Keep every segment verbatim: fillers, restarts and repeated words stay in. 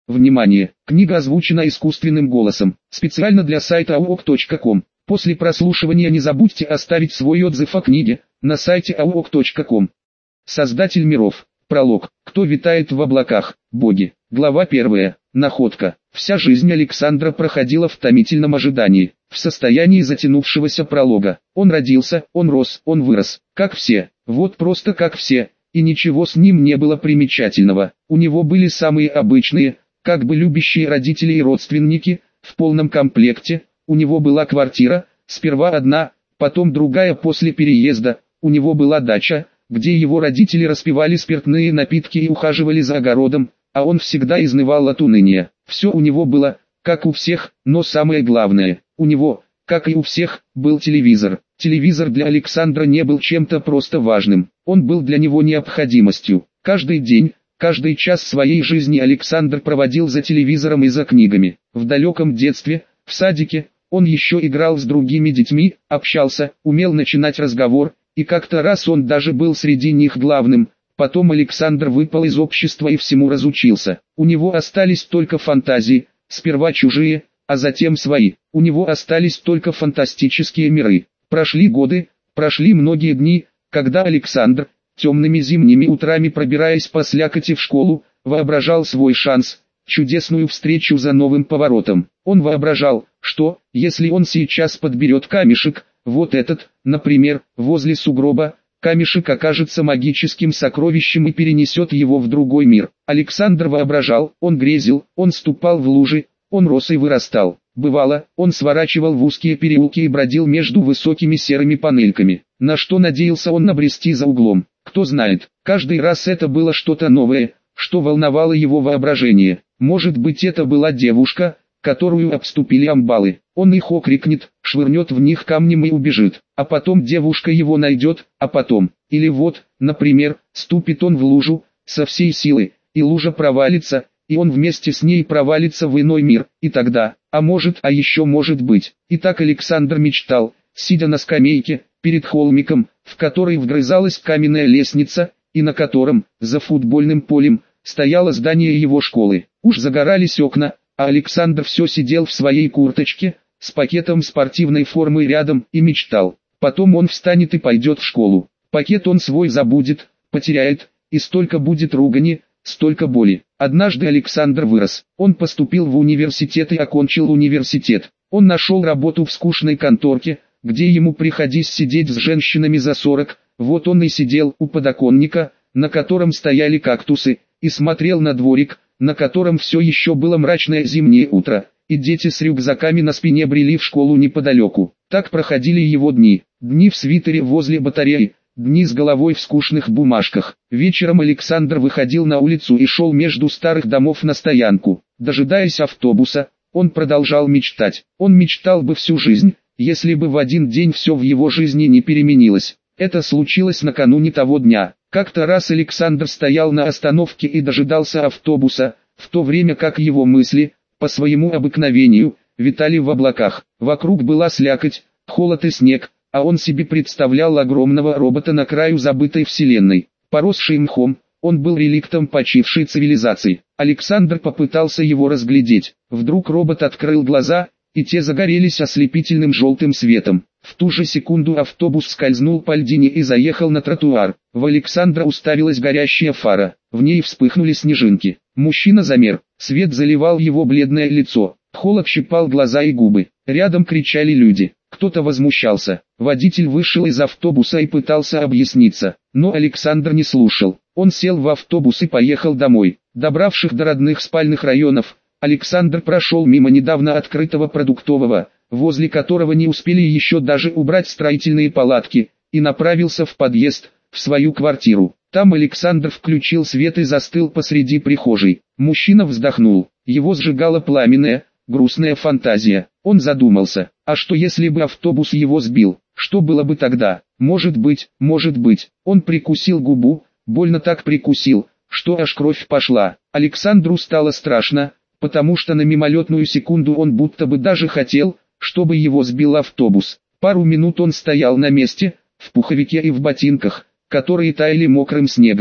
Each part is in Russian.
Внимание! Книга озвучена искусственным голосом, специально для сайта ауок точка ком. После прослушивания не забудьте оставить свой отзыв о книге на сайте ауок точка ком. Создатель миров. Пролог. Кто витает в облаках? Боги. Глава первая. Находка. Вся жизнь Александра проходила в томительном ожидании, в состоянии затянувшегося пролога. Он родился, он рос, он вырос, как все, вот просто как все, и ничего с ним не было примечательного. У него были самые обычные, как бы любящие родители и родственники, в полном комплекте. У него была квартира, сперва одна, потом другая после переезда. У него была дача, где его родители распивали спиртные напитки и ухаживали за огородом, а он всегда изнывал от уныния. Все у него было, как у всех, но самое главное, у него, как и у всех, был телевизор. Телевизор для Александра не был чем-то просто важным, он был для него необходимостью. Каждый день, каждый час своей жизни Александр проводил за телевизором и за книгами. В далеком детстве, в садике, он еще играл с другими детьми, общался, умел начинать разговор, и как-то раз он даже был среди них главным. Потом Александр выпал из общества и всему разучился. У него остались только фантазии, сперва чужие, а затем свои. У него остались только фантастические миры. Прошли годы, прошли многие дни, когда Александр, темными зимними утрами пробираясь по слякоти в школу, воображал свой шанс, чудесную встречу за новым поворотом. Он воображал, что, если он сейчас подберет камешек, вот этот, например, возле сугроба, камешек окажется магическим сокровищем и перенесет его в другой мир. Александр воображал, он грезил, он ступал в лужи, он рос и вырастал. Бывало, он сворачивал в узкие переулки и бродил между высокими серыми панельками. На что надеялся он набрести за углом? Кто знает, каждый раз это было что-то новое, что волновало его воображение. Может быть, это была девушка, которую обступили амбалы. Он их окрикнет, швырнет в них камнем и убежит. А потом девушка его найдет, а потом, или вот, например, ступит он в лужу, со всей силы, и лужа провалится, и он вместе с ней провалится в иной мир, и тогда, а может, а еще может быть. И так Александр мечтал, сидя на скамейке, перед холмиком, в который вгрызалась каменная лестница, и на котором, за футбольным полем, стояло здание его школы. Уж загорались окна, а Александр все сидел в своей курточке, с пакетом спортивной формы рядом, и мечтал. Потом он встанет и пойдет в школу. Пакет он свой забудет, потеряет, и столько будет ругани, столько боли. Однажды Александр вырос. Он поступил в университет и окончил университет. Он нашел работу в скучной конторке, где ему приходилось сидеть с женщинами за сорок. Вот он и сидел у подоконника, на котором стояли кактусы, и смотрел на дворик, на котором все еще было мрачное зимнее утро, и дети с рюкзаками на спине брели в школу неподалеку. Так проходили его дни. Дни в свитере возле батареи, дни с головой в скучных бумажках. Вечером Александр выходил на улицу и шел между старых домов на стоянку. Дожидаясь автобуса, он продолжал мечтать. Он мечтал бы всю жизнь, если бы в один день все в его жизни не переменилось. Это случилось накануне того дня. Как-то раз Александр стоял на остановке и дожидался автобуса, в то время как его мысли, по своему обыкновению, витали в облаках. Вокруг была слякоть, холод и снег, а он себе представлял огромного робота на краю забытой вселенной. Поросший мхом, он был реликтом почившей цивилизации. Александр попытался его разглядеть. Вдруг робот открыл глаза, и те загорелись ослепительным желтым светом. В ту же секунду автобус скользнул по льдине и заехал на тротуар. В Александра уставилась горящая фара. В ней вспыхнули снежинки. Мужчина замер. Свет заливал его бледное лицо. Холод щипал глаза и губы. Рядом кричали люди. Кто-то возмущался. Водитель вышел из автобуса и пытался объясниться. Но Александр не слушал. Он сел в автобус и поехал домой. Добравшись до родных спальных районов, Александр прошел мимо недавно открытого продуктового, возле которого не успели еще даже убрать строительные палатки, и направился в подъезд, в свою квартиру. Там Александр включил свет и застыл посреди прихожей. Мужчина вздохнул. Его сжигала пламенная, грустная фантазия. Он задумался, а что если бы автобус его сбил? Что было бы тогда? Может быть, может быть. Он прикусил губу, больно так прикусил, что аж кровь пошла. Александру стало страшно, потому что на мимолетную секунду он будто бы даже хотел, чтобы его сбил автобус. Пару минут он стоял на месте, в пуховике и в ботинках, которые таяли мокрым снегом.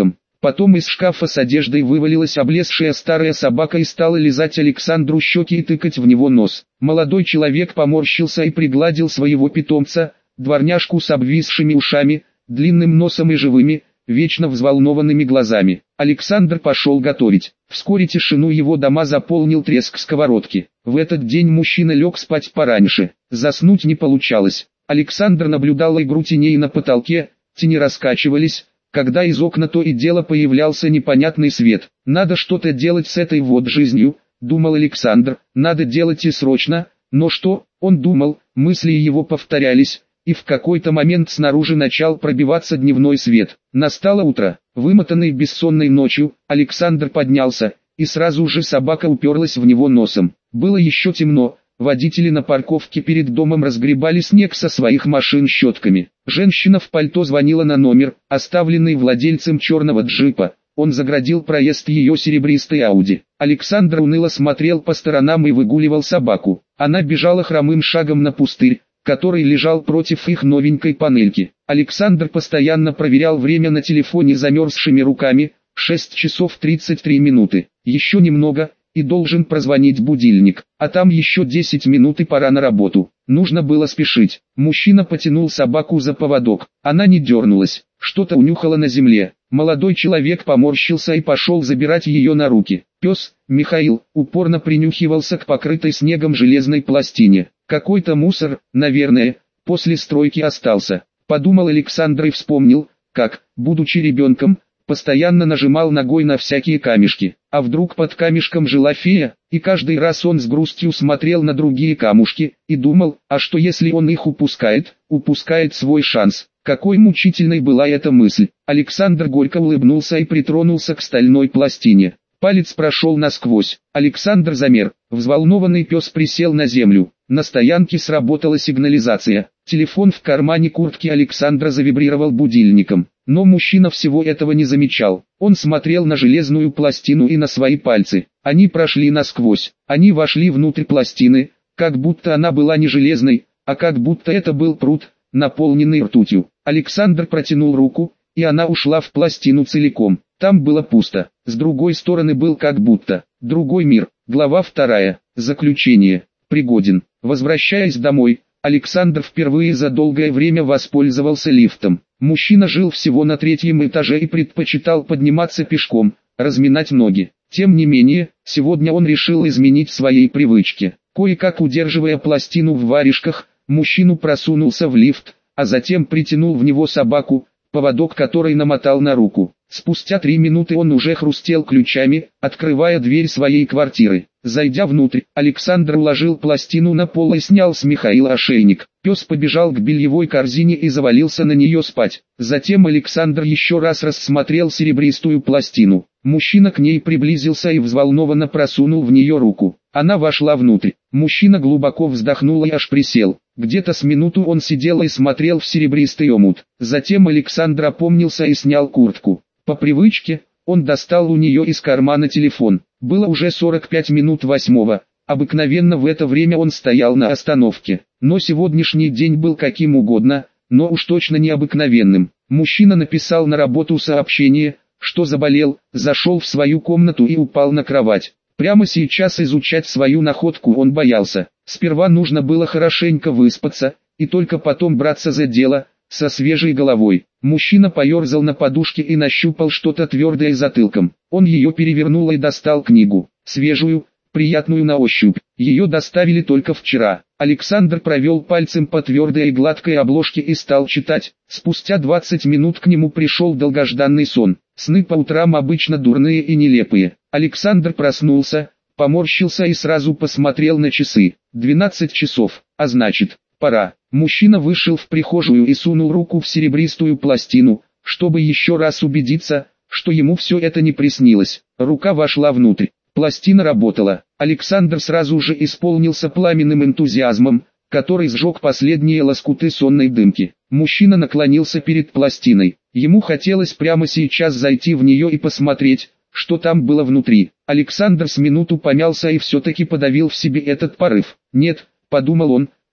Потом из шкафа с одеждой вывалилась облезшая старая собака и стала лизать Александру щеки и тыкать в него нос. Молодой человек поморщился и пригладил своего питомца, дворняжку с обвисшими ушами, длинным носом и живыми, вечно взволнованными глазами. Александр пошел готовить. Вскоре тишину его дома заполнил треск сковородки. В этот день мужчина лег спать пораньше. Заснуть не получалось. Александр наблюдал игру теней на потолке, тени раскачивались, когда из окна то и дело появлялся непонятный свет. «Надо что-то делать с этой вот жизнью», — думал Александр, — «надо делать и срочно». Но что, он думал, мысли его повторялись, и в какой-то момент снаружи начал пробиваться дневной свет. Настало утро. Вымотанный бессонной ночью, Александр поднялся, и сразу же собака уперлась в него носом. Было еще темно. Водители на парковке перед домом разгребали снег со своих машин щетками. Женщина в пальто звонила на номер, оставленный владельцем черного джипа. Он заградил проезд ее серебристой Ауди. Александр уныло смотрел по сторонам и выгуливал собаку. Она бежала хромым шагом на пустырь, который лежал против их новенькой панельки. Александр постоянно проверял время на телефоне замерзшими руками. шесть часов тридцать три минуты. Еще немного, и должен прозвонить будильник, а там еще десять минут и пора на работу. Нужно было спешить. Мужчина потянул собаку за поводок. Она не дернулась, что-то унюхала на земле. Молодой человек поморщился и пошел забирать ее на руки. Пес, Михаил, упорно принюхивался к покрытой снегом железной пластине. Какой-то мусор, наверное, после стройки остался. Подумал Александр и вспомнил, как, будучи ребенком, постоянно нажимал ногой на всякие камешки. А вдруг под камешком жила фея, и каждый раз он с грустью смотрел на другие камушки, и думал, а что если он их упускает, упускает свой шанс. Какой мучительной была эта мысль. Александр горько улыбнулся и притронулся к стальной пластине. Палец прошел насквозь. Александр замер. Взволнованный пес присел на землю. На стоянке сработала сигнализация. Телефон в кармане куртки Александра завибрировал будильником. Но мужчина всего этого не замечал. Он смотрел на железную пластину и на свои пальцы. Они прошли насквозь. Они вошли внутрь пластины, как будто она была не железной, а как будто это был пруд, наполненный ртутью. Александр протянул руку, и она ушла в пластину целиком. Там было пусто. С другой стороны был как будто другой мир. Глава вторая. Заключение. Пригоден. Возвращаясь домой, Александр впервые за долгое время воспользовался лифтом. Мужчина жил всего на третьем этаже и предпочитал подниматься пешком, разминать ноги. Тем не менее, сегодня он решил изменить свои привычки. Кое-как удерживая пластину в варежках, мужчина просунулся в лифт, а затем притянул в него собаку, поводок которой намотал на руку. Спустя три минуты он уже хрустел ключами, открывая дверь своей квартиры. Зайдя внутрь, Александр уложил пластину на пол и снял с Михаила ошейник. Пес побежал к бельевой корзине и завалился на нее спать. Затем Александр еще раз рассмотрел серебристую пластину. Мужчина к ней приблизился и взволнованно просунул в нее руку. Она вошла внутрь. Мужчина глубоко вздохнул и аж присел. Где-то с минуту он сидел и смотрел в серебристый омут. Затем Александр опомнился и снял куртку. По привычке, он достал у нее из кармана телефон. Было уже сорок пять минут восьмого. Обыкновенно в это время он стоял на остановке. Но сегодняшний день был каким угодно, но уж точно необыкновенным. Мужчина написал на работу сообщение, что заболел, зашел в свою комнату и упал на кровать. Прямо сейчас изучать свою находку он боялся. Сперва нужно было хорошенько выспаться, и только потом браться за дело, со свежей головой. Мужчина поерзал на подушке и нащупал что-то твердое затылком. Он ее перевернул и достал книгу. Свежую, приятную на ощупь. Ее доставили только вчера. Александр провел пальцем по твердой и гладкой обложке и стал читать. Спустя двадцать минут к нему пришел долгожданный сон. Сны по утрам обычно дурные и нелепые. Александр проснулся, поморщился и сразу посмотрел на часы. двенадцать часов, а значит, пора. Мужчина вышел в прихожую и сунул руку в серебристую пластину, чтобы еще раз убедиться, что ему все это не приснилось. Рука вошла внутрь. Пластина работала. Александр сразу же исполнился пламенным энтузиазмом, который сжег последние лоскуты сонной дымки. Мужчина наклонился перед пластиной. Ему хотелось прямо сейчас зайти в нее и посмотреть, что там было внутри. Александр с минуту помялся и все-таки подавил в себе этот порыв. «Нет», — подумал он,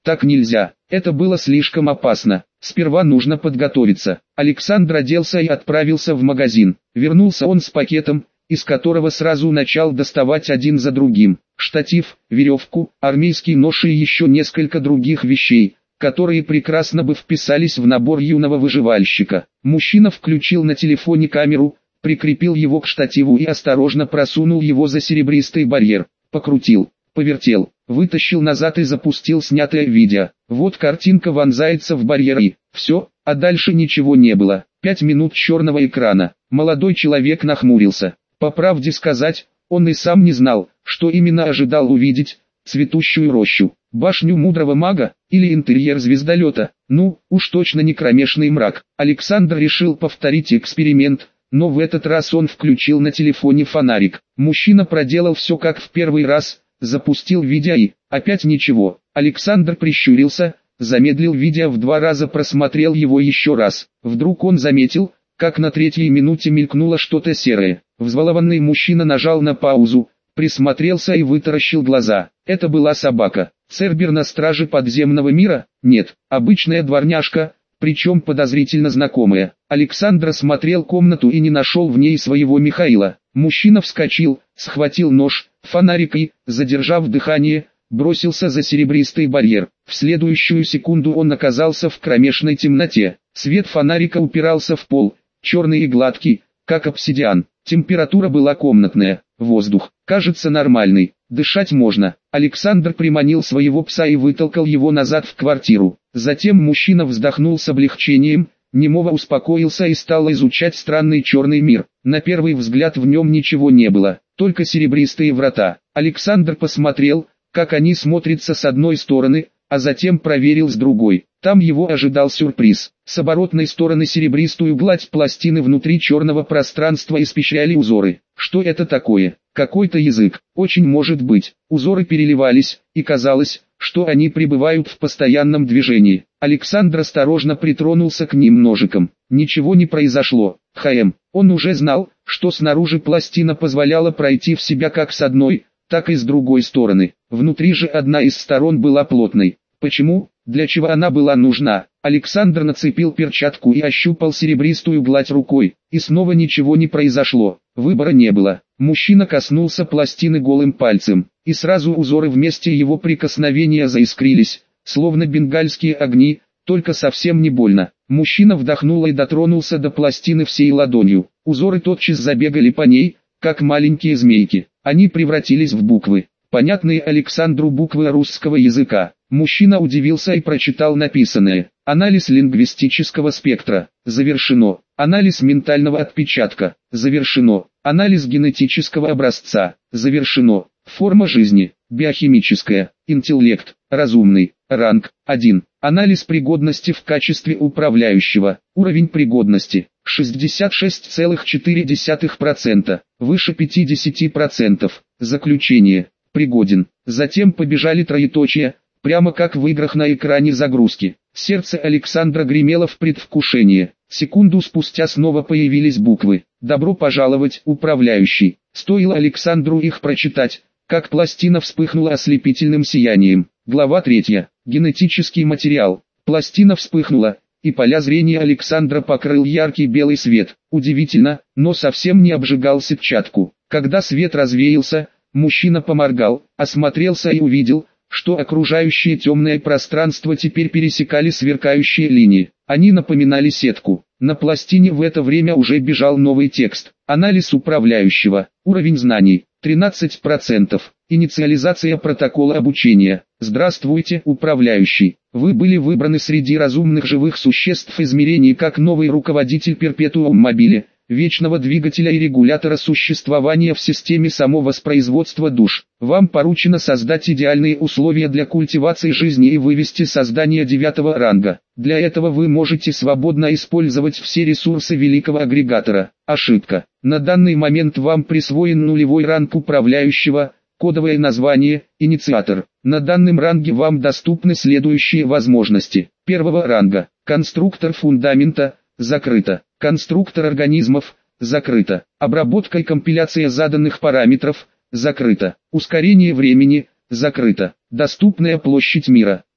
Так нельзя, это было слишком опасно. Сперва нужно подготовиться. Александр оделся и отправился в магазин. Вернулся он с пакетом, из которого сразу начал доставать один за другим штатив, веревку, армейский нож и еще несколько других вещей, которые прекрасно бы вписались в набор юного выживальщика. Мужчина включил на телефоне камеру, прикрепил его к штативу и осторожно просунул его за серебристый барьер, покрутил, повертел, вытащил назад и запустил снятое видео. Вот картинка вонзается в барьер и все, а дальше ничего не было. Пять минут черного экрана. Молодой человек нахмурился. По правде сказать, он и сам не знал, что именно ожидал увидеть: цветущую рощу, башню мудрого мага или интерьер звездолета. Ну, уж точно не кромешный мрак. Александр решил повторить эксперимент, но в этот раз он включил на телефоне фонарик. Мужчина проделал все как в первый раз, запустил видео и опять ничего. Александр прищурился, замедлил видео в два раза, просмотрел его еще раз. Вдруг он заметил, как на третьей минуте мелькнуло что-то серое. Взволнованный мужчина нажал на паузу, присмотрелся и вытаращил глаза. Это была собака. Цербер на страже подземного мира? Нет, обычная дворняжка, причем подозрительно знакомая. Александр осмотрел комнату и не нашел в ней своего Михаила. Мужчина вскочил, схватил нож, фонарик и, задержав дыхание, бросился за серебристый барьер. В следующую секунду он оказался в кромешной темноте. Свет фонарика упирался в пол, черный и гладкий, как обсидиан. Температура была комнатная, воздух, кажется, нормальный, дышать можно. Александр приманил своего пса и вытолкал его назад в квартиру. Затем мужчина вздохнул с облегчением, немного успокоился и стал изучать странный черный мир. На первый взгляд в нем ничего не было, только серебристые врата. Александр посмотрел, как они смотрятся с одной стороны, а затем проверил с другой. Там его ожидал сюрприз. С оборотной стороны серебристую гладь пластины внутри черного пространства испещряли узоры. Что это такое? Какой-то язык. Очень может быть. Узоры переливались, и казалось, что они пребывают в постоянном движении. Александр осторожно притронулся к ним ножиком. Ничего не произошло. Хм. Он уже знал, что снаружи пластина позволяла пройти в себя как с одной, так и с другой стороны. Внутри же одна из сторон была плотной. Почему? Для чего она была нужна? Александр нацепил перчатку и ощупал серебристую гладь рукой, и снова ничего не произошло. Выбора не было. Мужчина коснулся пластины голым пальцем, и сразу узоры вместе его прикосновения заискрились, словно бенгальские огни, только совсем не больно. Мужчина вдохнул и дотронулся до пластины всей ладонью. Узоры тотчас забегали по ней, как маленькие змейки. Они превратились в буквы, понятные Александру буквы русского языка. Мужчина удивился и прочитал написанное. Анализ лингвистического спектра. Завершено. Анализ ментального отпечатка. Завершено. Анализ генетического образца. Завершено. Форма жизни. Биохимическая. Интеллект. Разумный. Ранг. один. Анализ пригодности в качестве управляющего. Уровень пригодности. шестьдесят шесть целых четыре десятых процента. Выше пятидесяти процентов. Заключение. Пригоден. Затем побежали троеточия, прямо как в играх на экране загрузки. Сердце Александра гремело в предвкушении. Секунду спустя снова появились буквы. «Добро пожаловать, управляющий». Стоило Александру их прочитать, как пластина вспыхнула ослепительным сиянием. Глава третья. Генетический материал. Пластина вспыхнула, и поля зрения Александра покрыл яркий белый свет. Удивительно, но совсем не обжигал сетчатку. Когда свет развеялся, мужчина поморгал, осмотрелся и увидел, что окружающее темное пространство теперь пересекали сверкающие линии. Они напоминали сетку. На пластине в это время уже бежал новый текст. Анализ управляющего. Уровень знаний. тринадцать процентов. Инициализация протокола обучения. Здравствуйте, управляющий. Вы были выбраны среди разумных живых существ измерений как новый руководитель перпетуум мобиле, вечного двигателя и регулятора существования в системе самовоспроизводства душ. Вам поручено создать идеальные условия для культивации жизни и вывести создание девятого ранга. Для этого вы можете свободно использовать все ресурсы великого агрегатора. Ошибка. На данный момент вам присвоен нулевой ранг управляющего, кодовое название – инициатор. На данном ранге вам доступны следующие возможности. Первого ранга. Конструктор фундамента – закрыто. Конструктор организмов – закрыто. Обработка и компиляция заданных параметров – закрыто. Ускорение времени – закрыто. Доступная площадь мира –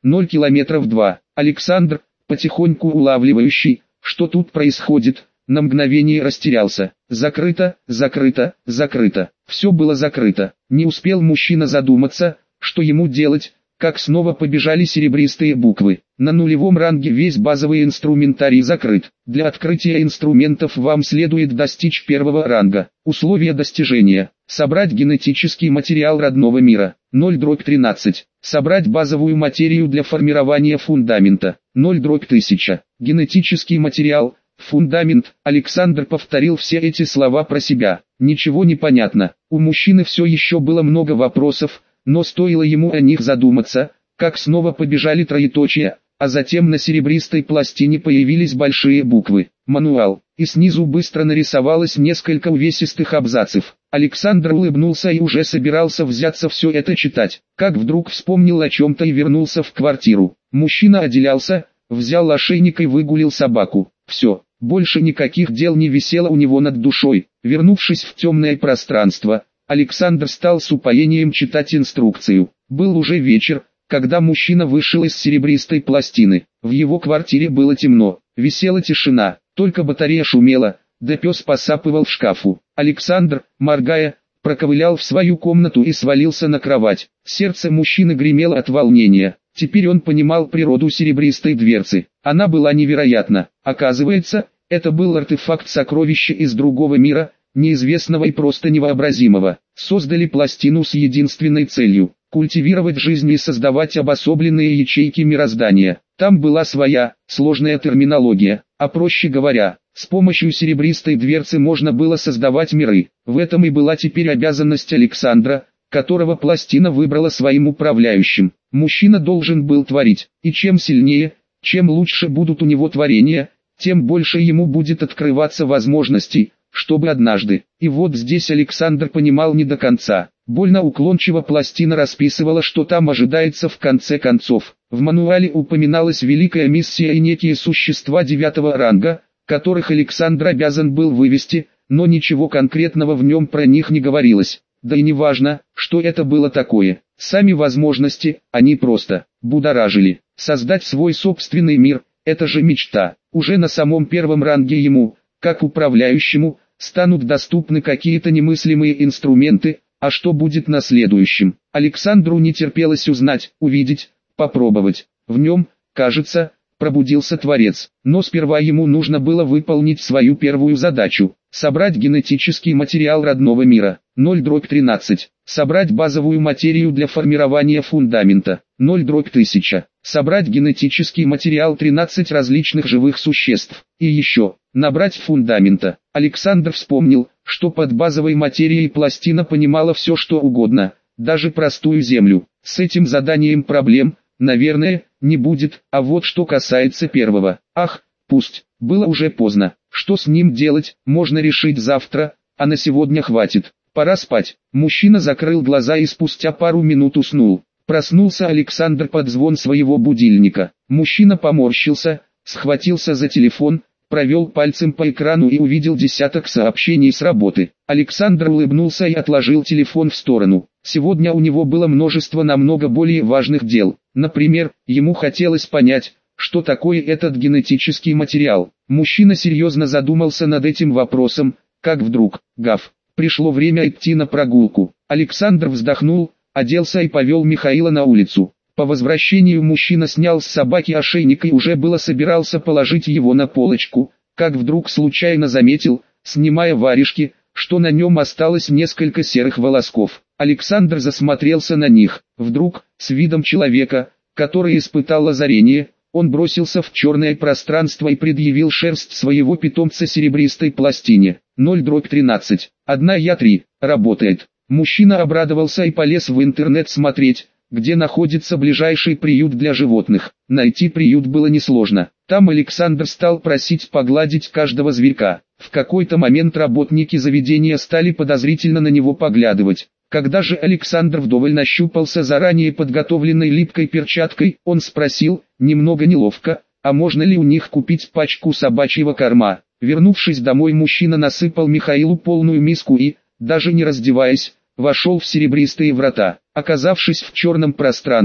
ноль километров два. Александр, потихоньку улавливающий, что тут происходит, на мгновение растерялся. Закрыто, закрыто, закрыто. Все было закрыто. Не успел мужчина задуматься, что ему делать, как снова побежали серебристые буквы. На нулевом ранге весь базовый инструментарий закрыт. Для открытия инструментов вам следует достичь первого ранга. Условия достижения. Собрать генетический материал родного мира. ноль дробь тринадцать. Собрать базовую материю для формирования фундамента. ноль дробь тысяча. Генетический материал. Фундамент. Александр повторил все эти слова про себя. Ничего не понятно. У мужчины все еще было много вопросов, но стоило ему о них задуматься, как снова побежали троеточия, а затем на серебристой пластине появились большие буквы «Мануал», и снизу быстро нарисовалось несколько увесистых абзацев. Александр улыбнулся и уже собирался взяться все это читать, как вдруг вспомнил о чем-то и вернулся в квартиру. Мужчина отделялся, взял ошейник и выгулил собаку. Все, больше никаких дел не висело у него над душой. Вернувшись в темное пространство, Александр стал с упоением читать инструкцию. Был уже вечер, когда мужчина вышел из серебристой пластины. В его квартире было темно, висела тишина, только батарея шумела, да пес посапывал в шкафу. Александр, моргая, проковылял в свою комнату и свалился на кровать. Сердце мужчины гремело от волнения. Теперь он понимал природу серебристой дверцы. Она была невероятна. Оказывается, это был артефакт-сокровище из другого мира, неизвестного и просто невообразимого. Создали пластину с единственной целью – культивировать жизнь и создавать обособленные ячейки мироздания. Там была своя, сложная терминология, а проще говоря, с помощью серебристой дверцы можно было создавать миры. В этом и была теперь обязанность Александра, которого пластина выбрала своим управляющим. Мужчина должен был творить, и чем сильнее, чем лучше будут у него творения, тем больше ему будет открываться возможностей, чтобы однажды. И вот здесь Александр понимал не до конца. Больно уклончиво пластина расписывала, что там ожидается в конце концов. В мануале упоминалась великая миссия и некие существа девятого ранга, которых Александр обязан был вывести, но ничего конкретного в нем про них не говорилось. Да и не важно, что это было такое. Сами возможности, они просто будоражили. Создать свой собственный мир – это же мечта. Уже на самом первом ранге ему, как управляющему, станут доступны какие-то немыслимые инструменты, а что будет на следующем? Александру не терпелось узнать, увидеть, попробовать. В нем, кажется, пробудился Творец. Но сперва ему нужно было выполнить свою первую задачу – собрать генетический материал родного мира. ноль дробь тринадцать. Собрать базовую материю для формирования фундамента. ноль дробь тысяча. Собрать генетический материал тринадцать различных живых существ. И еще, набрать фундамента. Александр вспомнил, что под базовой материей пластина понимала все что угодно, даже простую землю. С этим заданием проблем, наверное, не будет, а вот что касается первого. Ах, пусть, было уже поздно. Что с ним делать, можно решить завтра, а на сегодня хватит. Пора спать. Мужчина закрыл глаза и спустя пару минут уснул. Проснулся Александр под звон своего будильника. Мужчина поморщился, схватился за телефон, провел пальцем по экрану и увидел десяток сообщений с работы. Александр улыбнулся и отложил телефон в сторону. Сегодня у него было множество намного более важных дел. Например, ему хотелось понять, что такое этот генетический материал. Мужчина серьезно задумался над этим вопросом, как вдруг, гав, пришло время идти на прогулку. Александр вздохнул, оделся и повел Михаила на улицу. По возвращению мужчина снял с собаки ошейник и уже было собирался положить его на полочку, как вдруг случайно заметил, снимая варежки, что на нем осталось несколько серых волосков. Александр засмотрелся на них. Вдруг, с видом человека, который испытал озарение, он бросился в черное пространство и предъявил шерсть своего питомца серебристой пластине. ноль дробь тринадцать. Одна я три. Работает. Мужчина обрадовался и полез в интернет смотреть, где находится ближайший приют для животных. Найти приют было несложно. Там Александр стал просить погладить каждого зверька. В какой-то момент работники заведения стали подозрительно на него поглядывать. Когда же Александр вдоволь нащупался заранее подготовленной липкой перчаткой, он спросил, немного неловко, а можно ли у них купить пачку собачьего корма. Вернувшись домой, мужчина насыпал Михаилу полную миску и, даже не раздеваясь, вошел в серебристые врата. Оказавшись в черном пространстве,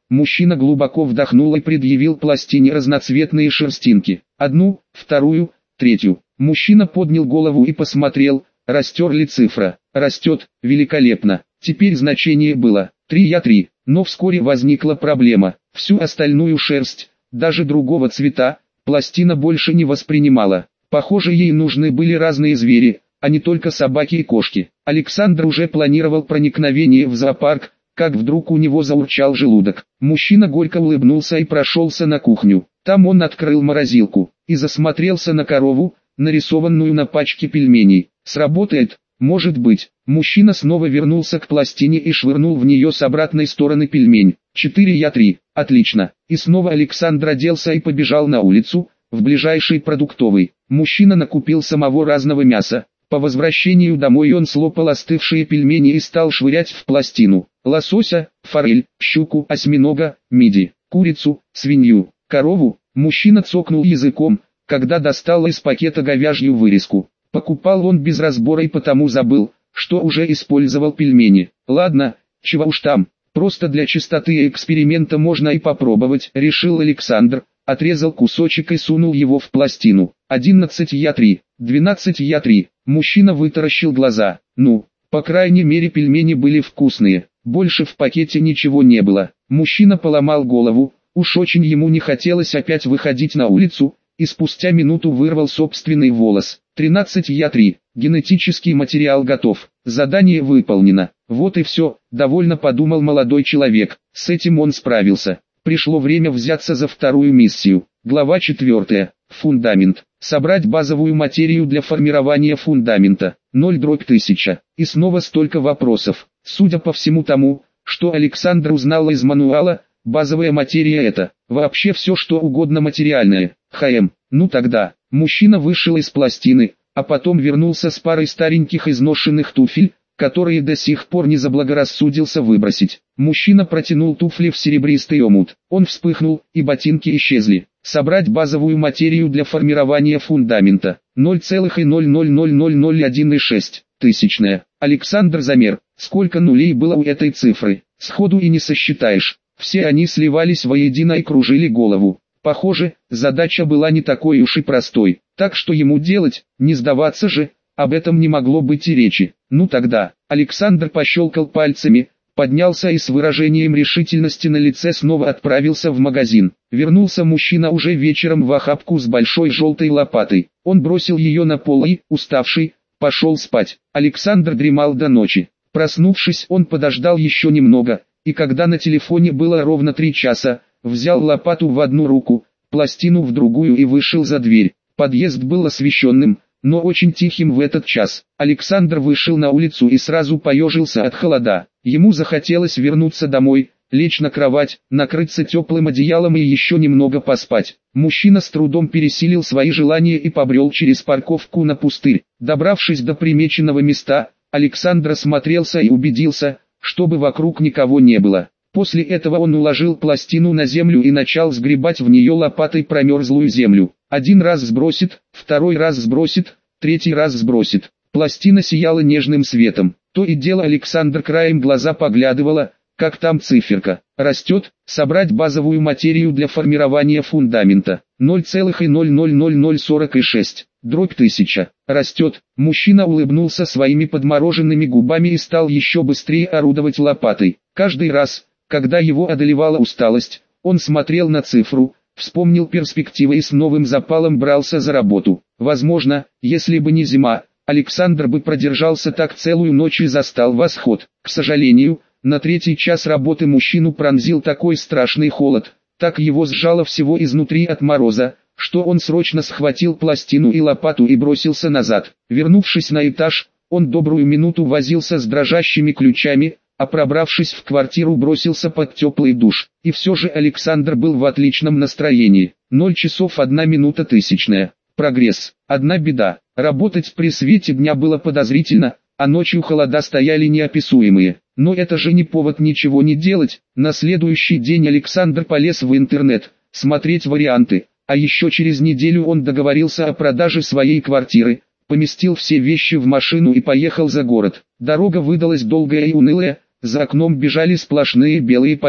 Мужчина глубоко вдохнул и предъявил пластине разноцветные шерстинки. Одну, вторую, третью. Мужчина поднял голову и посмотрел, растер ли цифра. Растет, великолепно. Теперь значение было три я три, но вскоре возникла проблема. Всю остальную шерсть, даже другого цвета, пластина больше не воспринимала. Похоже, ей нужны были разные звери, а не только собаки и кошки. Александр уже планировал проникновение в зоопарк, как вдруг у него заурчал желудок. Мужчина горько улыбнулся и прошелся на кухню. Там он открыл морозилку и засмотрелся на корову, нарисованную на пачке пельменей. Сработает, может быть. Мужчина снова вернулся к пластине и швырнул в нее с обратной стороны пельмень. четыре я три. Отлично. И снова Александр оделся и побежал на улицу, в ближайший продуктовый. Мужчина накупил самого разного мяса. По возвращению домой он слопал остывшие пельмени и стал швырять в пластину. Лосося, форель, щуку, осьминога, мидии, курицу, свинью, корову. Мужчина цокнул языком, когда достал из пакета говяжью вырезку. Покупал он без разбора и потому забыл, что уже использовал пельмени. Ладно, чего уж там, просто для чистоты эксперимента можно и попробовать, решил Александр. Отрезал кусочек и сунул его в пластину. одиннадцать я три, двенадцать я три. Мужчина вытаращил глаза. Ну, по крайней мере пельмени были вкусные. Больше в пакете ничего не было. Мужчина поломал голову. Уж очень ему не хотелось опять выходить на улицу, и спустя минуту вырвал собственный волос. тринадцать я три. Генетический материал готов. Задание выполнено. Вот и все, довольно подумал молодой человек. С этим он справился. Пришло время взяться за вторую миссию. Глава четвертая. Фундамент. Собрать базовую материю для формирования фундамента. ноль дробь тысяча. И снова столько вопросов. Судя по всему тому, что Александр узнал из мануала, базовая материя это вообще все что угодно материальное. ХМ. Ну тогда. Мужчина вышел из пластины, а потом вернулся с парой стареньких изношенных туфель, которые до сих пор не заблагорассудился выбросить. Мужчина протянул туфли в серебристый омут. Он вспыхнул, и ботинки исчезли. Собрать базовую материю для формирования фундамента. ноль целых ноль ноль ноль ноль ноль один шесть тысячная. Александр замер, сколько нулей было у этой цифры. Сходу и не сосчитаешь. Все они сливались воедино и кружили голову. Похоже, задача была не такой уж и простой. Так что ему делать, не сдаваться же? Об этом не могло быть и речи. Ну тогда, Александр пощелкал пальцами, поднялся и с выражением решительности на лице снова отправился в магазин. Вернулся мужчина уже вечером в охапку с большой желтой лопатой. Он бросил ее на пол и, уставший, пошел спать. Александр дремал до ночи. Проснувшись, он подождал еще немного, и когда на телефоне было ровно три часа, взял лопату в одну руку, пластину в другую и вышел за дверь. Подъезд был освещенным, но очень тихим в этот час. Александр вышел на улицу и сразу поежился от холода. Ему захотелось вернуться домой, лечь на кровать, накрыться теплым одеялом и еще немного поспать. Мужчина с трудом пересилил свои желания и побрел через парковку на пустырь. Добравшись до примеченного места, Александр осмотрелся и убедился, чтобы вокруг никого не было. После этого он уложил пластину на землю и начал сгребать в нее лопатой промерзлую землю. Один раз сбросит, второй раз сбросит, третий раз сбросит. Пластина сияла нежным светом. То и дело Александр краем глаза поглядывала, как там циферка. Растет, собрать базовую материю для формирования фундамента. ноль целых ноль ноль ноль ноль сорок шесть. Дробь тысяча. Растет. Мужчина улыбнулся своими подмороженными губами и стал еще быстрее орудовать лопатой. Каждый раз, когда его одолевала усталость, он смотрел на цифру, вспомнил перспективы и с новым запалом брался за работу. Возможно, если бы не зима, Александр бы продержался так целую ночь и застал восход. К сожалению, на третий час работы мужчину пронзил такой страшный холод, так его сжало всего изнутри от мороза, что он срочно схватил пластину и лопату и бросился назад. Вернувшись на этаж, он добрую минуту возился с дрожащими ключами, а пробравшись в квартиру бросился под теплый душ. И все же Александр был в отличном настроении. ноль часов одна минута тысячная. Прогресс. Одна беда. Работать при свете дня было подозрительно, а ночью холода стояли неописуемые. Но это же не повод ничего не делать. На следующий день Александр полез в интернет, смотреть варианты. А еще через неделю он договорился о продаже своей квартиры, поместил все вещи в машину и поехал за город. Дорога выдалась долгая и унылая, за окном бежали сплошные белые поля.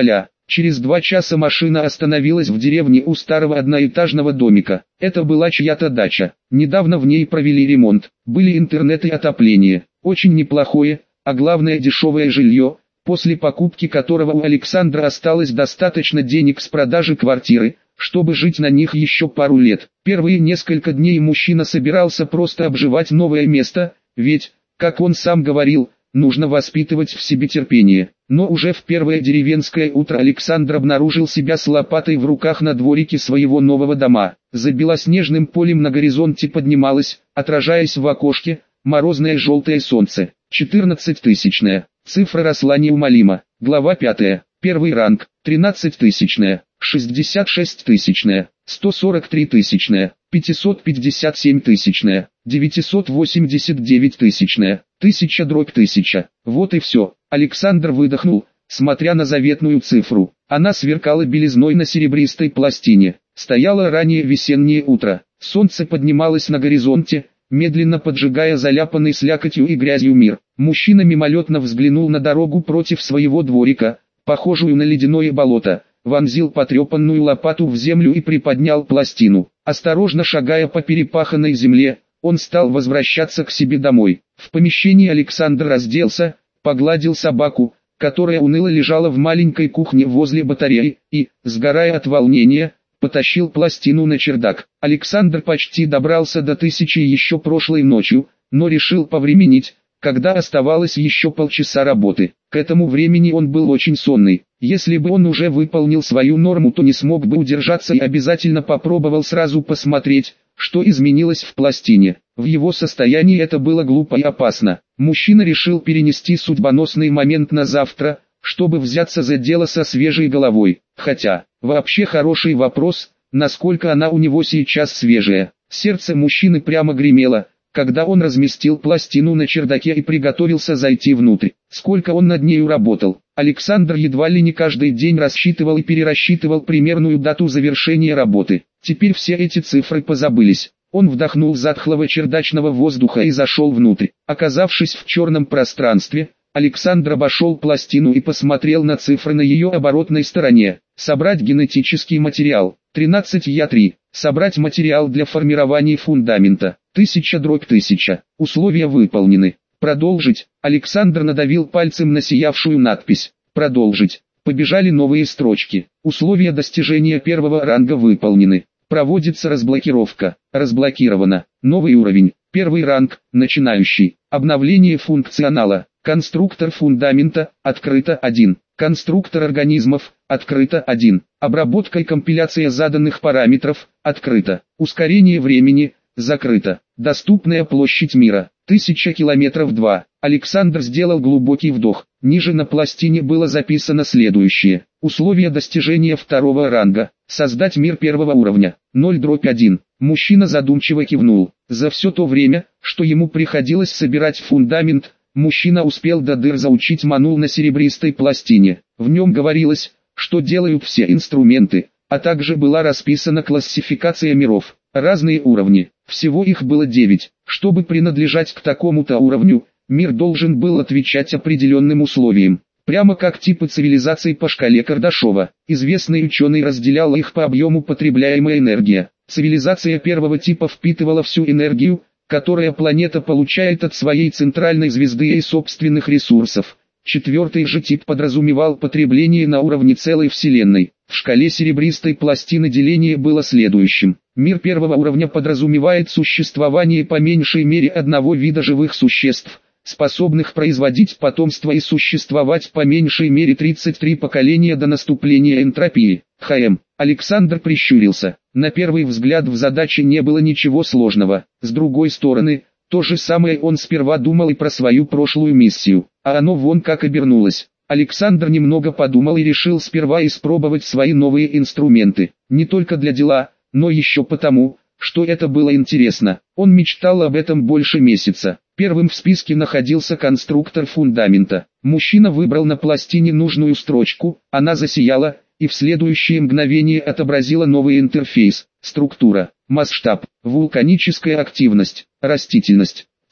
Через два часа машина остановилась в деревне у старого одноэтажного домика. Это была чья-то дача. Недавно в ней провели ремонт. Были интернет и отопление. Очень неплохое, а главное дешевое жилье, после покупки которого у Александра осталось достаточно денег с продажи квартиры, чтобы жить на них еще пару лет. Первые несколько дней мужчина собирался просто обживать новое место, ведь, как он сам говорил, нужно воспитывать в себе терпение. Но уже в первое деревенское утро Александр обнаружил себя с лопатой в руках на дворике своего нового дома. За белоснежным полем на горизонте поднималось, отражаясь в окошке, морозное желтое солнце. четырнадцатитысячная. Цифра росла неумолимо. Глава пятая. Первый ранг. тринадцатитысячная. шестьдесят шеститысячная. сто сорок три тысячная. пятьсот пятьдесят семь тысячная. девятьсот восемьдесят девять тысячная. Тысяча дробь тысяча. Вот и все. Александр выдохнул, смотря на заветную цифру. Она сверкала белизной на серебристой пластине. Стояло раннее весеннее утро. Солнце поднималось на горизонте, медленно поджигая заляпанный слякотью и грязью мир. Мужчина мимолетно взглянул на дорогу против своего дворика, похожую на ледяное болото, вонзил потрепанную лопату в землю и приподнял пластину. Осторожно шагая по перепаханной земле, он стал возвращаться к себе домой. В помещении Александр разделся, погладил собаку, которая уныло лежала в маленькой кухне возле батареи, и, сгорая от волнения, потащил пластину на чердак. Александр почти добрался до тысячи еще прошлой ночью, но решил повременить, когда оставалось еще полчаса работы. К этому времени он был очень сонный. Если бы он уже выполнил свою норму, то не смог бы удержаться и обязательно попробовал сразу посмотреть, что изменилось в пластине. В его состоянии это было глупо и опасно. Мужчина решил перенести судьбоносный момент на завтра, чтобы взяться за дело со свежей головой. Хотя, вообще хороший вопрос, насколько она у него сейчас свежая. Сердце мужчины прямо гремело, когда он разместил пластину на чердаке и приготовился зайти внутрь. Сколько он над нею работал. Александр едва ли не каждый день рассчитывал и перерасчитывал примерную дату завершения работы. Теперь все эти цифры позабылись. Он вдохнул затхлого чердачного воздуха и зашел внутрь. Оказавшись в черном пространстве, Александр обошел пластину и посмотрел на цифры на ее оборотной стороне. Собрать генетический материал. тринадцать я три. Собрать материал для формирования фундамента. тысяча дробь тысяча. Условия выполнены. Продолжить. Александр надавил пальцем на сиявшую надпись. Продолжить. Побежали новые строчки. Условия достижения первого ранга выполнены. Проводится разблокировка. Разблокировано. Новый уровень. Первый ранг. Начинающий. Обновление функционала. Конструктор фундамента. Открыто один. Конструктор организмов. Открыто один. Обработка и компиляция заданных параметров. Открыто. Ускорение времени. Закрыто. Доступная площадь мира. тысяча километров два. Александр сделал глубокий вдох. Ниже на пластине было записано следующее. Условия достижения второго ранга. Создать мир первого уровня. ноль дробь один. Мужчина задумчиво кивнул. За все то время, что ему приходилось собирать фундамент, мужчина успел до дыр заучить манул на серебристой пластине. В нем говорилось, что делают все инструменты, а также была расписана классификация миров. Разные уровни. Всего их было девять. Чтобы принадлежать к такому-то уровню, мир должен был отвечать определенным условиям. Прямо как типы цивилизаций по шкале Кардашова. Известный ученый разделял их по объему потребляемой энергии. Цивилизация первого типа впитывала всю энергию, которую планета получает от своей центральной звезды и собственных ресурсов. Четвертый же тип подразумевал потребление на уровне целой Вселенной. В шкале серебристой пластины деление было следующим. Мир первого уровня подразумевает существование по меньшей мере одного вида живых существ, способных производить потомство и существовать по меньшей мере тридцать три поколения до наступления энтропии. ХМ. Александр прищурился. На первый взгляд в задаче не было ничего сложного. С другой стороны, то же самое он сперва думал и про свою прошлую миссию, а оно вон как обернулось. Александр немного подумал и решил сперва испробовать свои новые инструменты. Не только для дела, но еще потому, что это было интересно. Он мечтал об этом больше месяца. Первым в списке находился конструктор фундамента. Мужчина выбрал на пластине нужную строчку, она засияла, и в следующее мгновение отобразила новый интерфейс. Структура, масштаб, вулканическая активность, растительность,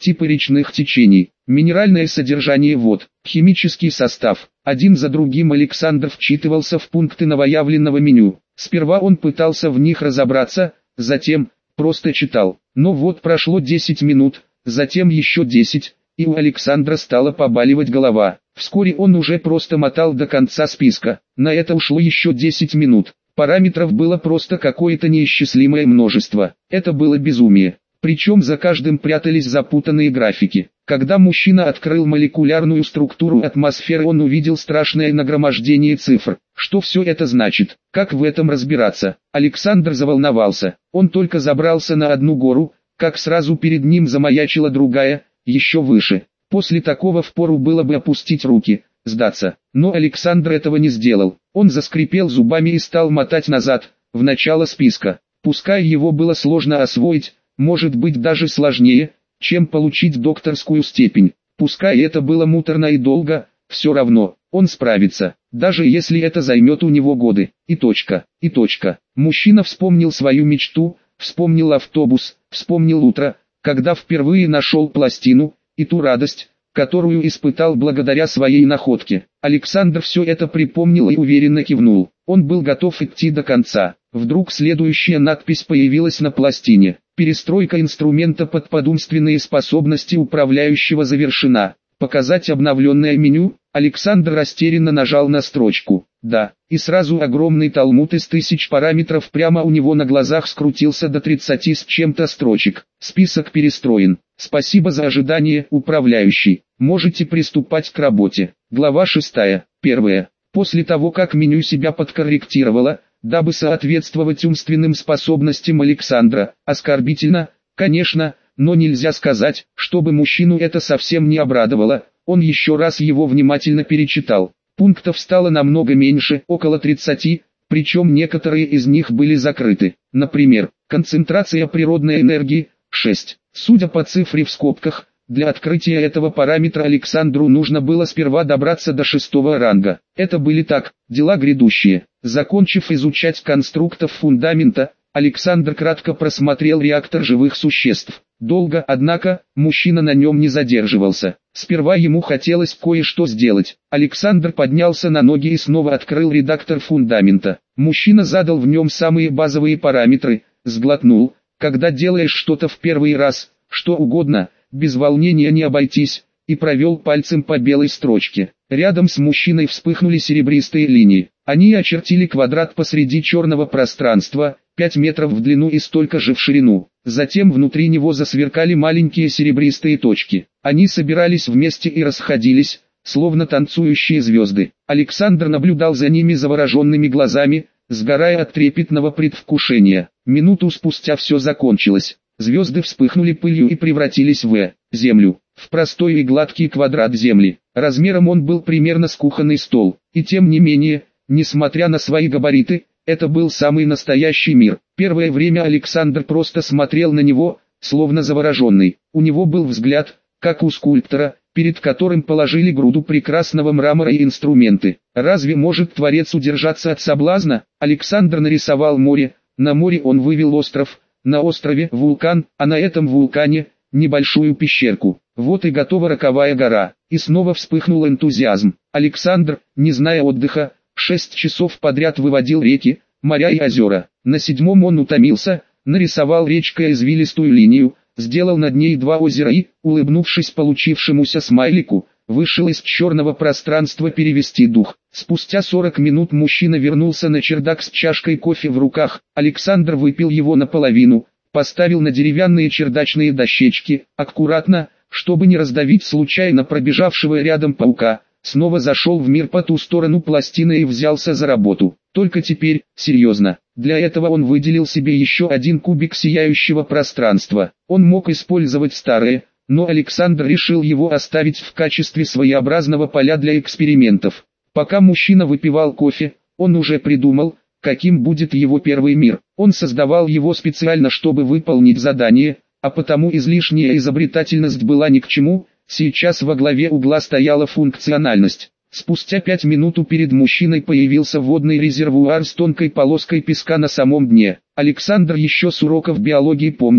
типы речных течений, минеральное содержание вод, химический состав. Один за другим Александр вчитывался в пункты новоявленного меню. Сперва он пытался в них разобраться, затем просто читал. Но вот прошло десять минут, затем еще десять, и у Александра стала побаливать голова. Вскоре он уже просто мотал до конца списка. На это ушло еще десять минут. Параметров было просто какое-то неисчислимое множество. Это было безумие. Причем за каждым прятались запутанные графики. Когда мужчина открыл молекулярную структуру атмосферы, он увидел страшное нагромождение цифр. Что все это значит? Как в этом разбираться? Александр заволновался. Он только забрался на одну гору, как сразу перед ним замаячила другая, еще выше. После такого впору было бы опустить руки, сдаться. Но Александр этого не сделал. Он заскрипел зубами и стал мотать назад, в начало списка. Пускай его было сложно освоить, может быть даже сложнее, чем получить докторскую степень. Пускай это было муторно и долго, все равно, он справится, даже если это займет у него годы. И точка, и точка. Мужчина вспомнил свою мечту, вспомнил автобус, вспомнил утро, когда впервые нашел пластину, и ту радость, которую испытал благодаря своей находке. Александр все это припомнил и уверенно кивнул. Он был готов идти до конца. Вдруг следующая надпись появилась на пластине. Перестройка инструмента под подумственные способности управляющего завершена. Показать обновленное меню. Александр растерянно нажал на строчку. Да, и сразу огромный талмуд из тысяч параметров прямо у него на глазах скрутился до тридцати с чем-то строчек. Список перестроен. Спасибо за ожидание, управляющий. Можете приступать к работе. Глава шестая. Первая. После того, как меню себя подкорректировало, дабы соответствовать умственным способностям Александра, оскорбительно, конечно, но нельзя сказать, чтобы мужчину это совсем не обрадовало. Он еще раз его внимательно перечитал. Пунктов стало намного меньше, около тридцати, причем некоторые из них были закрыты. Например, концентрация природной энергии – шесть. Судя по цифре в скобках, для открытия этого параметра Александру нужно было сперва добраться до шестого ранга. Это были так, дела грядущие. Закончив изучать конструктов фундамента, Александр кратко просмотрел реактор живых существ. Долго, однако, мужчина на нем не задерживался. Сперва ему хотелось кое-что сделать. Александр поднялся на ноги и снова открыл редактор фундамента. Мужчина задал в нем самые базовые параметры, сглотнул. Когда делаешь что-то в первый раз, что угодно, без волнения не обойтись, и провел пальцем по белой строчке. Рядом с мужчиной вспыхнули серебристые линии. Они очертили квадрат посреди черного пространства, пять метров в длину и столько же в ширину. Затем внутри него засверкали маленькие серебристые точки. Они собирались вместе и расходились, словно танцующие звезды. Александр наблюдал за ними завороженными глазами, сгорая от трепетного предвкушения. Минуту спустя все закончилось. Звезды вспыхнули пылью и превратились в землю, в простой и гладкий квадрат земли. Размером он был примерно с кухонный стол. И тем не менее, несмотря на свои габариты, это был самый настоящий мир. Первое время Александр просто смотрел на него, словно завороженный. У него был взгляд, как у скульптора, перед которым положили груду прекрасного мрамора и инструменты. Разве может творец удержаться от соблазна? Александр нарисовал море, на море он вывел остров, на острове вулкан, а на этом вулкане небольшую пещерку. Вот и готова роковая гора. И снова вспыхнул энтузиазм. Александр, не зная отдыха, шесть часов подряд выводил реки, моря и озера. На седьмом он утомился, нарисовал речкой извилистую линию, сделал над ней два озера и, улыбнувшись получившемуся смайлику, вышел из черного пространства перевести дух. Спустя сорок минут мужчина вернулся на чердак с чашкой кофе в руках. Александр выпил его наполовину, поставил на деревянные чердачные дощечки, аккуратно, чтобы не раздавить случайно пробежавшего рядом паука. Снова зашел в мир по ту сторону пластины и взялся за работу. Только теперь, серьезно, для этого он выделил себе еще один кубик сияющего пространства. Он мог использовать старые, но Александр решил его оставить в качестве своеобразного поля для экспериментов. Пока мужчина выпивал кофе, он уже придумал, каким будет его первый мир. Он создавал его специально, чтобы выполнить задание, а потому излишняя изобретательность была ни к чему. Сейчас во главе угла стояла функциональность. Спустя пять минут перед мужчиной появился водный резервуар с тонкой полоской песка на самом дне. Александр еще с уроков биологии помнил,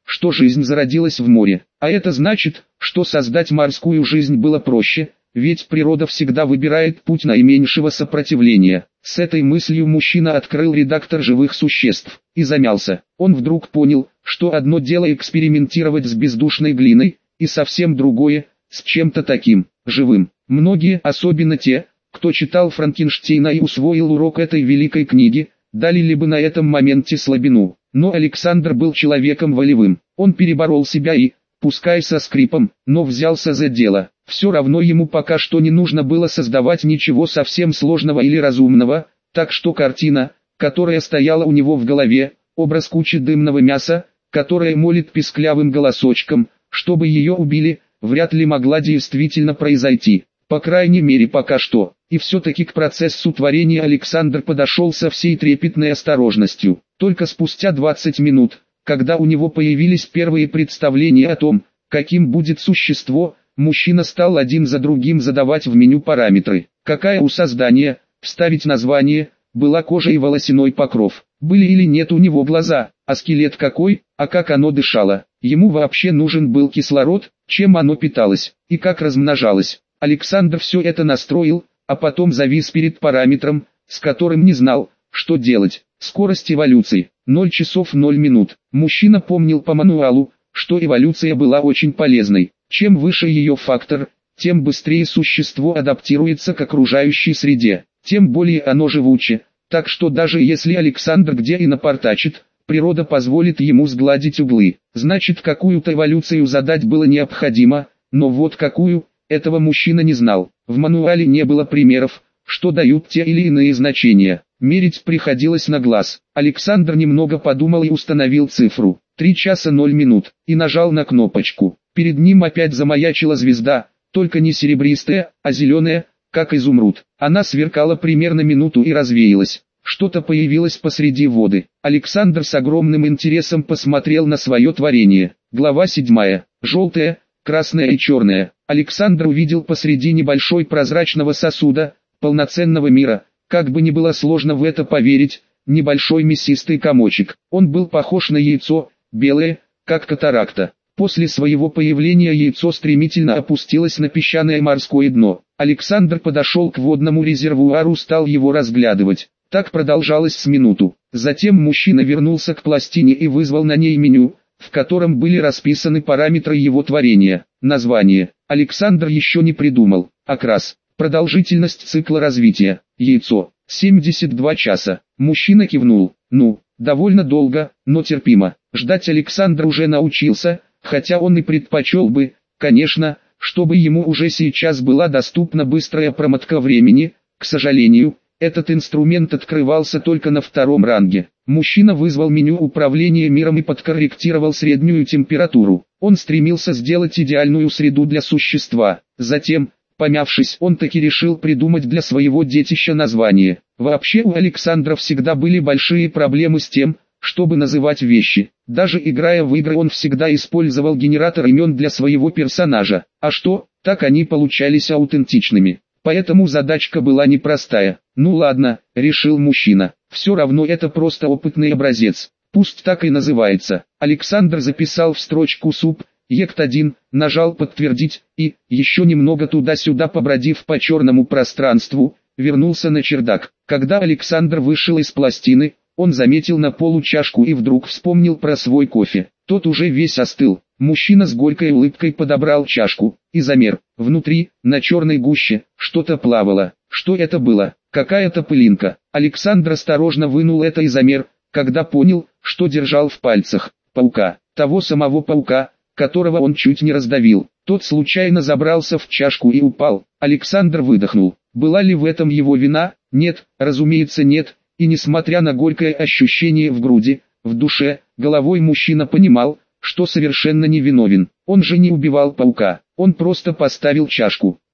что жизнь зародилась в море. А это значит, что создать морскую жизнь было проще, ведь природа всегда выбирает путь наименьшего сопротивления. С этой мыслью мужчина открыл редактор живых существ и замялся. Он вдруг понял, что одно дело экспериментировать с бездушной глиной, и совсем другое – с чем-то таким, живым. Многие, особенно те, кто читал Франкенштейна и усвоил урок этой великой книги, дали ли бы на этом моменте слабину. Но Александр был человеком волевым. Он переборол себя и, пускай со скрипом, но взялся за дело. Все равно ему пока что не нужно было создавать ничего совсем сложного или разумного, так что картина, которая стояла у него в голове, образ кучи дымного мяса, которая молит писклявым голосочком, чтобы ее убили, вряд ли могла действительно произойти. По крайней мере пока что. И все-таки к процессу творения Александр подошел со всей трепетной осторожностью. Только спустя двадцать минут, когда у него появились первые представления о том, каким будет существо, мужчина стал один за другим задавать в меню параметры. Какая у создания, вставить название, была кожа и волосяной покров, были или нет у него глаза, а скелет какой, а как оно дышало. Ему вообще нужен был кислород, чем оно питалось, и как размножалось. Александр все это настроил, а потом завис перед параметром, с которым не знал, что делать. Скорость эволюции – ноль часов ноль минут. Мужчина помнил по мануалу, что эволюция была очень полезной. Чем выше ее фактор, тем быстрее существо адаптируется к окружающей среде, тем более оно живуче. Так что даже если Александр где и напортачит, природа позволит ему сгладить углы. Значит, какую-то эволюцию задать было необходимо, но вот какую, этого мужчина не знал. В мануале не было примеров, что дают те или иные значения. Мерить приходилось на глаз. Александр немного подумал и установил цифру три часа ноль минут и нажал на кнопочку. Перед ним опять замаячила звезда, только не серебристая, а зеленая, как изумруд. Она сверкала примерно минуту и развеялась. Что-то появилось посреди воды. Александр с огромным интересом посмотрел на свое творение. Глава седьмая. Желтая, красная и черная. Александр увидел посреди небольшой прозрачного сосуда, полноценного мира, как бы ни было сложно в это поверить, небольшой мясистый комочек. Он был похож на яйцо, белое, как катаракта. После своего появления яйцо стремительно опустилось на песчаное морское дно. Александр подошел к водному резервуару, стал его разглядывать. Так продолжалось с минуту. Затем мужчина вернулся к пластине и вызвал на ней меню, в котором были расписаны параметры его творения. Название Александр еще не придумал. Окрас. Продолжительность цикла развития. Яйцо. семьдесят два часа. Мужчина кивнул. Ну, довольно долго, но терпимо. Ждать Александр уже научился, хотя он и предпочел бы, конечно, чтобы ему уже сейчас была доступна быстрая промотка времени. К сожалению, этот инструмент открывался только на втором ранге. Мужчина вызвал меню управления миром и подкорректировал среднюю температуру. Он стремился сделать идеальную среду для существа. Затем, помявшись, он таки решил придумать для своего детища название. Вообще у Александра всегда были большие проблемы с тем, чтобы называть вещи. Даже играя в игры он всегда использовал генератор имен для своего персонажа. А что, так они получались аутентичными. Поэтому задачка была непростая. Ну ладно, решил мужчина. Все равно это просто опытный образец. Пусть так и называется. Александр записал в строчку суп, ект один, нажал подтвердить, и, еще немного туда-сюда побродив по черному пространству, вернулся на чердак. Когда Александр вышел из пластины, он заметил на полу чашку и вдруг вспомнил про свой кофе. Тот уже весь остыл. Мужчина с горькой улыбкой подобрал чашку и замер. Внутри, на черной гуще, что-то плавало. Что это было? Какая-то пылинка. Александр осторожно вынул это и замер, когда понял, что держал в пальцах. Паука. Того самого паука, которого он чуть не раздавил. Тот случайно забрался в чашку и упал. Александр выдохнул. Была ли в этом его вина? Нет, разумеется нет. И несмотря на горькое ощущение в груди, в душе, головой мужчина понимал, что совершенно невиновен. Он же не убивал паука, он просто поставил чашку.